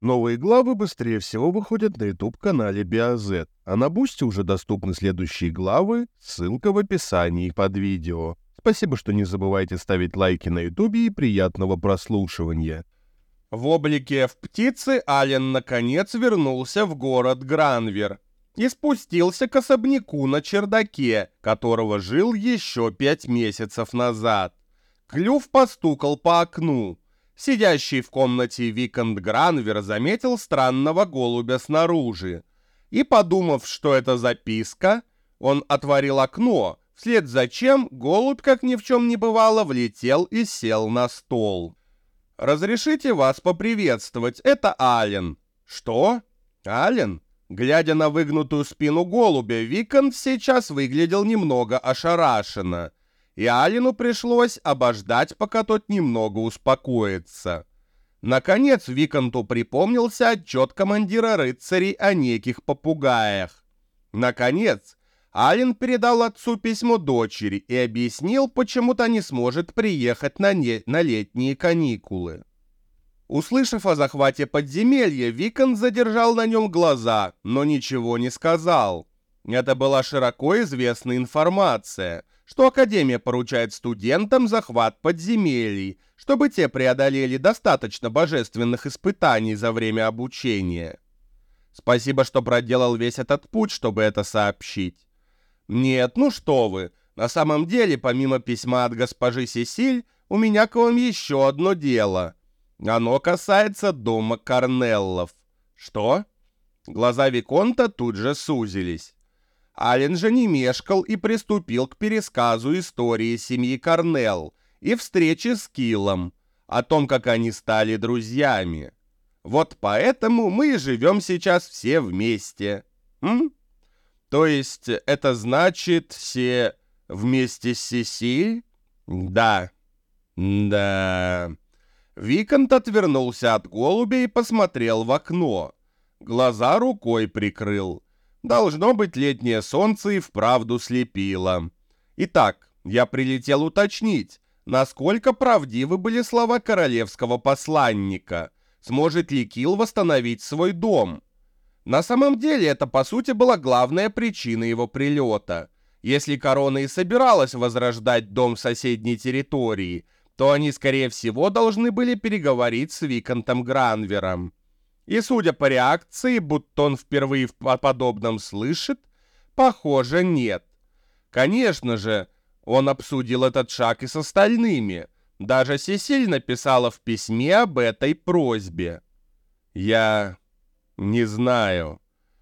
Новые главы быстрее всего выходят на YouTube-канале BioZ, а на Бусти уже доступны следующие главы, ссылка в описании под видео. Спасибо, что не забывайте ставить лайки на YouTube и приятного прослушивания. В облике птицы Ален наконец вернулся в город Гранвер и спустился к особняку на чердаке, которого жил еще 5 месяцев назад. Клюв постукал по окну. Сидящий в комнате виконт Гранвер заметил странного голубя снаружи. И, подумав, что это записка, он отворил окно, вслед за чем голубь, как ни в чем не бывало, влетел и сел на стол. «Разрешите вас поприветствовать, это Ален». «Что? Ален?» Глядя на выгнутую спину голубя, виконт сейчас выглядел немного ошарашенно. И Алену пришлось обождать, пока тот немного успокоится. Наконец виконту припомнился отчет командира рыцарей о неких попугаях. Наконец, Ален передал отцу письмо дочери и объяснил, почему-то не сможет приехать на летние каникулы. Услышав о захвате подземелья, виконт задержал на нем глаза, но ничего не сказал. Это была широко известная информация, что Академия поручает студентам захват подземелий, чтобы те преодолели достаточно божественных испытаний за время обучения. Спасибо, что проделал весь этот путь, чтобы это сообщить. Нет, ну что вы, на самом деле, помимо письма от госпожи Сесиль, у меня к вам еще одно дело. Оно касается дома Корнеллов. Что? Глаза виконта тут же сузились. Ален же не мешкал и приступил к пересказу истории семьи Корнелл и встречи с Киллом, о том, как они стали друзьями. Вот поэтому мы и живем сейчас все вместе. То есть это значит все вместе с Сесиль? Да. Да. Виконт отвернулся от голубя и посмотрел в окно. Глаза рукой прикрыл. Должно быть, летнее солнце и вправду слепило. Итак, я прилетел уточнить, насколько правдивы были слова королевского посланника. Сможет ли Килл восстановить свой дом? На самом деле, это по сути была главная причина его прилета. Если корона и собиралась возрождать дом в соседней территории, то они, скорее всего, должны были переговорить с виконтом Гранвером. И, судя по реакции, будто он впервые о подобном слышит, похоже, нет. Конечно же, он обсудил этот шаг и с остальными. Даже Сесиль написала в письме об этой просьбе. Я не знаю.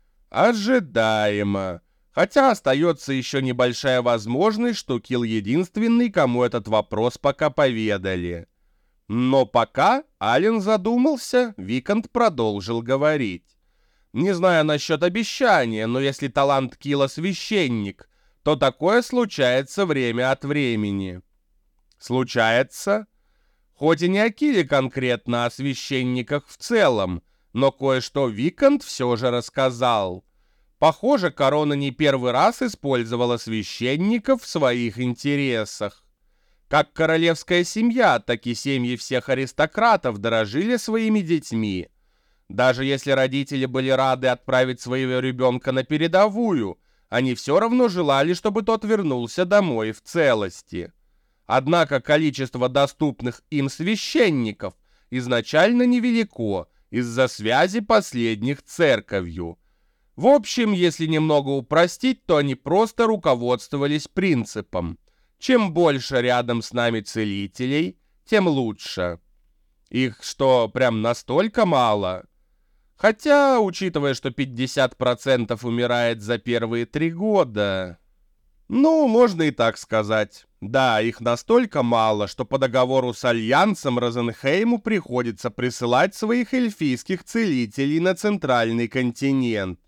Ожидаемо. Хотя остается еще небольшая возможность, что Килл единственный, кому этот вопрос пока поведали. Но пока Ален задумался, виконт продолжил говорить. Не знаю насчет обещания, но если талант Килла священник, то такое случается время от времени. Случается? Хоть и не о Килле конкретно, а о священниках в целом, но кое-что виконт все же рассказал. Похоже, корона не первый раз использовала священников в своих интересах. Как королевская семья, так и семьи всех аристократов дорожили своими детьми. Даже если родители были рады отправить своего ребенка на передовую, они все равно желали, чтобы тот вернулся домой в целости. Однако количество доступных им священников изначально невелико из-за связи последних с церковью. В общем, если немного упростить, то они просто руководствовались принципом: чем больше рядом с нами целителей, тем лучше. Их что, прям настолько мало? Хотя, учитывая, что 50% умирает за первые 3 года... Ну, можно и так сказать. Да, их настолько мало, что по договору с Альянсом Розенхейму приходится присылать своих эльфийских целителей на центральный континент.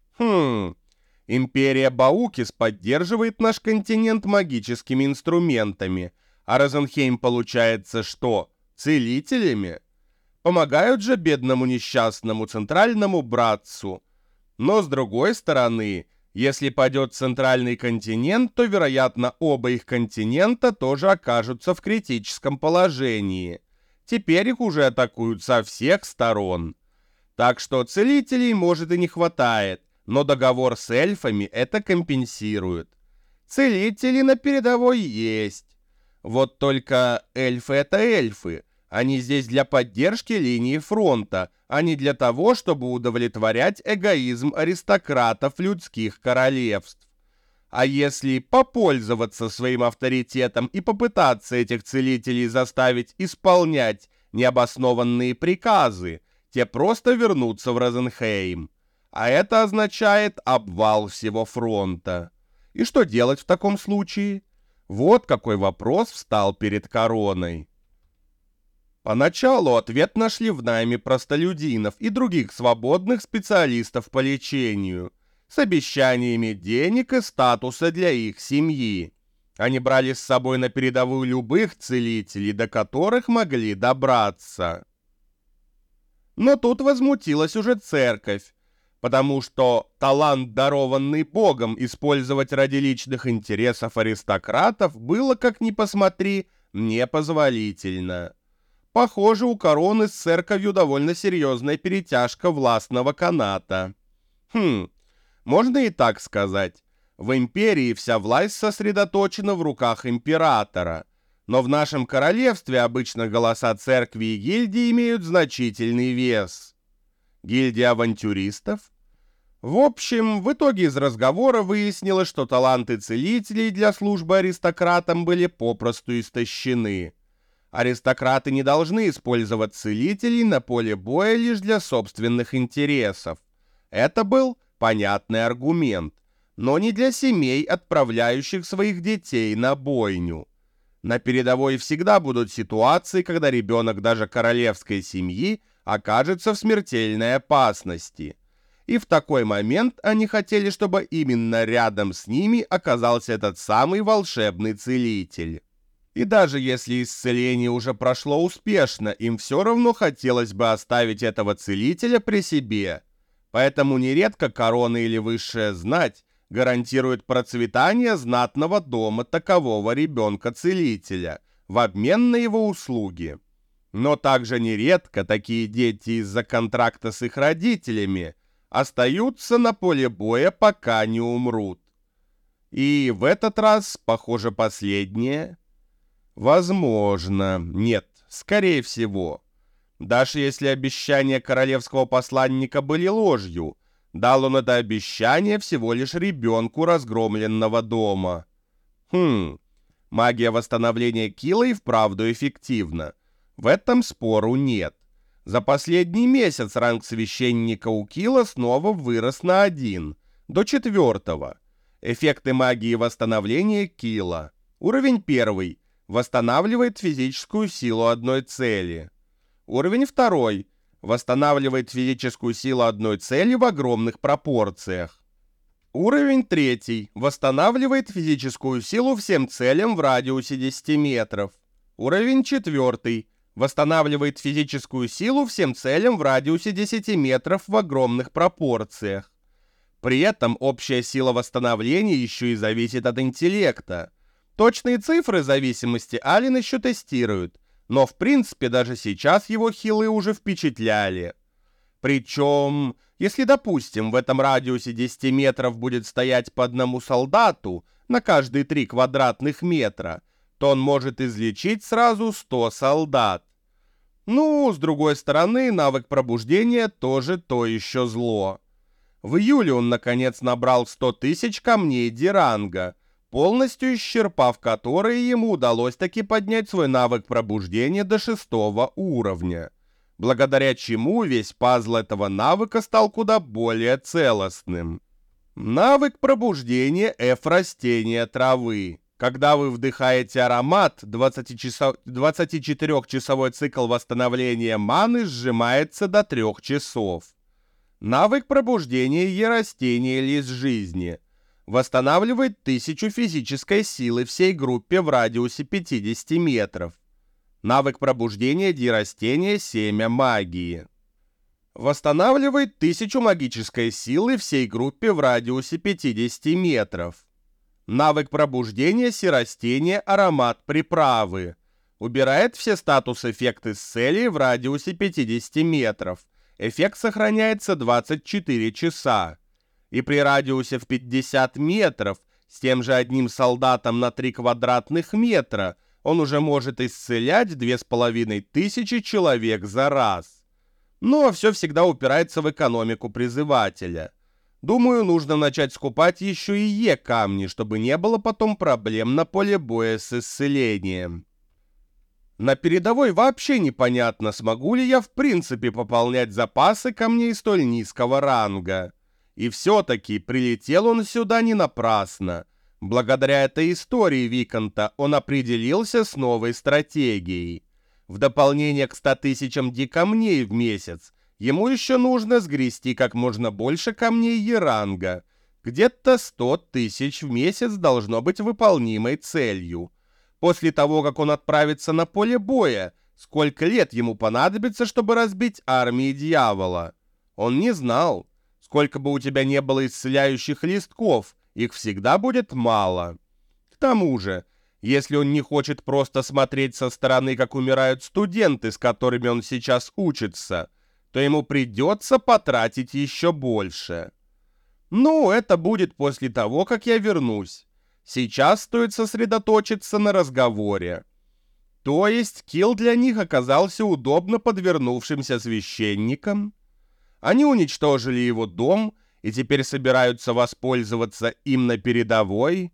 Империя Баукис поддерживает наш континент магическими инструментами, а Розенхейм, получается, что? Целителями? Помогают же бедному несчастному центральному братцу. Но с другой стороны, если падет центральный континент, то, вероятно, оба их континента тоже окажутся в критическом положении. Теперь их уже атакуют со всех сторон. Так что целителей, может, и не хватает, но договор с эльфами это компенсирует. Целители на передовой есть. Вот только эльфы — это эльфы. Они здесь для поддержки линии фронта, а не для того, чтобы удовлетворять эгоизм аристократов людских королевств. А если попользоваться своим авторитетом и попытаться этих целителей заставить исполнять необоснованные приказы, те просто вернутся в Розенхейм. А это означает обвал всего фронта. И что делать в таком случае? Вот какой вопрос встал перед короной. Поначалу ответ нашли в найме простолюдинов и других свободных специалистов по лечению, с обещаниями денег и статуса для их семьи. Они брали с собой на передовую любых целителей, до которых могли добраться. Но тут возмутилась уже церковь, потому что талант, дарованный Богом, использовать ради личных интересов аристократов было, как ни посмотри, непозволительно. Похоже, у короны с церковью довольно серьезная перетяжка властного каната. Можно и так сказать. В империи вся власть сосредоточена в руках императора, но в нашем королевстве обычно голоса церкви и гильдии имеют значительный вес. Гильдия авантюристов? В общем, в итоге из разговора выяснилось, что таланты целителей для службы аристократам были попросту истощены. Аристократы не должны использовать целителей на поле боя лишь для собственных интересов. Это был понятный аргумент, но не для семей, отправляющих своих детей на бойню. На передовой всегда будут ситуации, когда ребенок даже королевской семьи окажется в смертельной опасности. И в такой момент они хотели, чтобы именно рядом с ними оказался этот самый волшебный целитель. И даже если исцеление уже прошло успешно, им все равно хотелось бы оставить этого целителя при себе. Поэтому нередко корона или высшая знать гарантирует процветание знатного дома такового ребенка-целителя в обмен на его услуги. Но также нередко такие дети из-за контракта с их родителями остаются на поле боя, пока не умрут. И в этот раз, похоже, последнее. Возможно. Нет, скорее всего. Даже если обещания королевского посланника были ложью, дал он это обещание всего лишь ребенку разгромленного дома. Магия восстановления Кила и вправду эффективна. В этом спору нет. За последний месяц ранг священника у Кила снова вырос на 1, до 4. Эффекты магии восстановления Кила. Уровень 1. Восстанавливает физическую силу одной цели. Уровень 2. Восстанавливает физическую силу одной цели в огромных пропорциях. Уровень 3. Восстанавливает физическую силу всем целям в радиусе 10 метров. Уровень 4. Восстанавливает физическую силу всем целям в радиусе 10 метров в огромных пропорциях. При этом общая сила восстановления еще и зависит от интеллекта. Точные цифры зависимости Ален еще тестируют, но в принципе даже сейчас его хилы уже впечатляли. Причем, если, допустим, в этом радиусе 10 метров будет стоять по одному солдату на каждые 3 квадратных метра, то он может излечить сразу 100 солдат. Ну, с другой стороны, навык пробуждения тоже то еще зло. В июле он, наконец, набрал 100 тысяч камней Диранга, полностью исчерпав которые ему удалось таки поднять свой навык пробуждения до 6 уровня, благодаря чему весь пазл этого навыка стал куда более целостным. Навык пробуждения F-растения травы. Когда вы вдыхаете аромат, 24-часовой цикл восстановления маны сжимается до 3 часов. Навык пробуждения Е-растения Лист жизни. Восстанавливает 1000 физической силы всей группе в радиусе 50 метров. Навык пробуждения Ди-растения Семя магии. Восстанавливает 1000 магической силы всей группе в радиусе 50 метров. Навык пробуждения Си-растения Аромат приправы. Убирает все статус-эффекты с целей в радиусе 50 метров эффект сохраняется 24 часа. И при радиусе в 50 метров с тем же одним солдатом на 3 квадратных метра он уже может исцелять 2500 человек за раз. Но все всегда упирается в экономику призывателя. Думаю, нужно начать скупать еще и Е-камни, чтобы не было потом проблем на поле боя с исцелением. На передовой вообще непонятно, смогу ли я в принципе пополнять запасы камней столь низкого ранга. И все-таки прилетел он сюда не напрасно. Благодаря этой истории Виконта он определился с новой стратегией. В дополнение к 100 тысячам дикамней в месяц, ему еще нужно сгрести как можно больше камней Е-ранга. Где-то 100 тысяч в месяц должно быть выполнимой целью. После того, как он отправится на поле боя, сколько лет ему понадобится, чтобы разбить армии дьявола? Он не знал. Сколько бы у тебя не было исцеляющих листков, их всегда будет мало. К тому же, если он не хочет просто смотреть со стороны, как умирают студенты, с которыми он сейчас учится, то ему придется потратить еще больше. Ну, это будет после того, как я вернусь. Сейчас стоит сосредоточиться на разговоре. То есть Килл для них оказался удобно подвернувшимся священником? Они уничтожили его дом и теперь собираются воспользоваться им на передовой?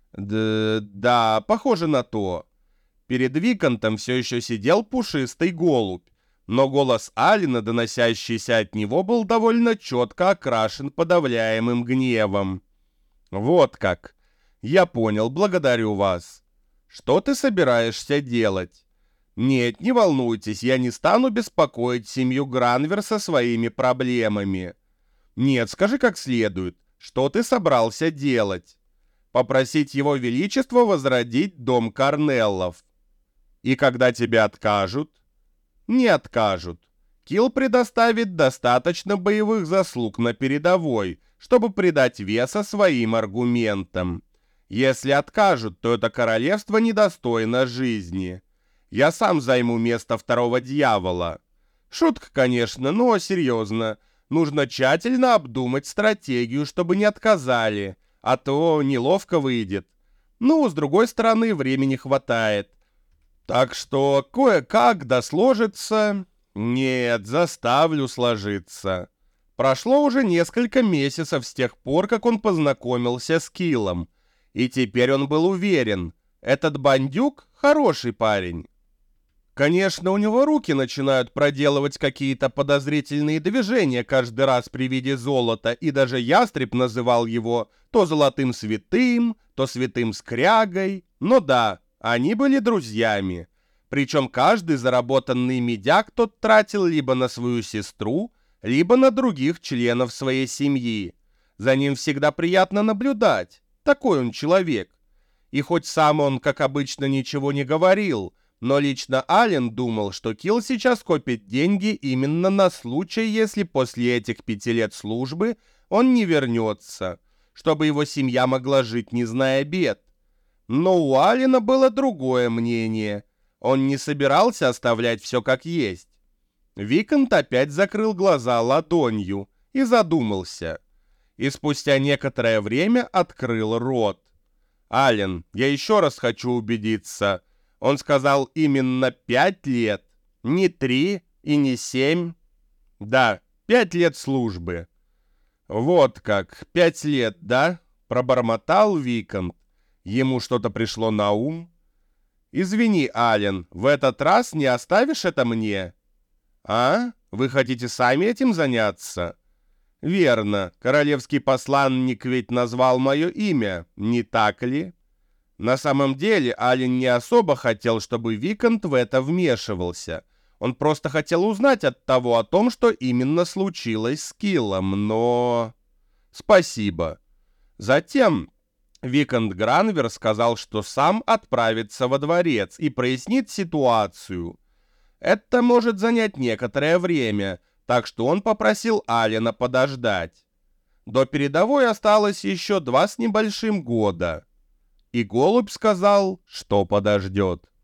Да, похоже на то. Перед Виконтом все еще сидел пушистый голубь, но голос Алина, доносящийся от него, был довольно четко окрашен подавляемым гневом. «Вот как. Я понял, благодарю вас. Что ты собираешься делать?» «Нет, не волнуйтесь, я не стану беспокоить семью Гранвер со своими проблемами». «Нет, скажи как следует, что ты собрался делать?» «Попросить его величество возродить дом Корнеллов». «И когда тебе откажут?» «Не откажут. Килл предоставит достаточно боевых заслуг на передовой, чтобы придать веса своим аргументам. Если откажут, то это королевство недостойно жизни. Я сам займу место второго дьявола». Шутка, конечно, но серьезно. Нужно тщательно обдумать стратегию, чтобы не отказали, а то неловко выйдет. Ну, с другой стороны, времени хватает. Так что кое-как да сложится. Нет, заставлю сложиться. Прошло уже несколько месяцев с тех пор, как он познакомился с Киллом. И теперь он был уверен, этот бандюк хороший парень. Конечно, у него руки начинают проделывать какие-то подозрительные движения каждый раз при виде золота, и даже ястреб называл его то золотым святым, то святым скрягой. Но да, они были друзьями. Причем каждый заработанный медяк тот тратил либо на свою сестру, либо на других членов своей семьи. За ним всегда приятно наблюдать. Такой он человек. И хоть сам он, как обычно, ничего не говорил, но лично Ален думал, что Килл сейчас копит деньги именно на случай, если после этих 5 лет службы он не вернется, чтобы его семья могла жить, не зная бед. Но у Алена было другое мнение. Он не собирался оставлять все как есть. Виконт опять закрыл глаза ладонью и задумался. И спустя некоторое время открыл рот. «Ален, я еще раз хочу убедиться». Он сказал именно 5 лет, не 3 и не 7. Да, 5 лет службы. Вот как, 5 лет, да? Пробормотал Виконт. Ему что-то пришло на ум. Извини, Ален, в этот раз не оставишь это мне? А? Вы хотите сами этим заняться? Верно, королевский посланник ведь назвал мое имя, не так ли? На самом деле Ален не особо хотел, чтобы Виконт в это вмешивался. Он просто хотел узнать от того о том, что именно случилось с Киллом, но... Спасибо. Затем Виконт Гранвер сказал, что сам отправится во дворец и прояснит ситуацию. Это может занять некоторое время, так что он попросил Алена подождать. До передовой осталось еще 2 с небольшим года. И голубь сказал, что подождет.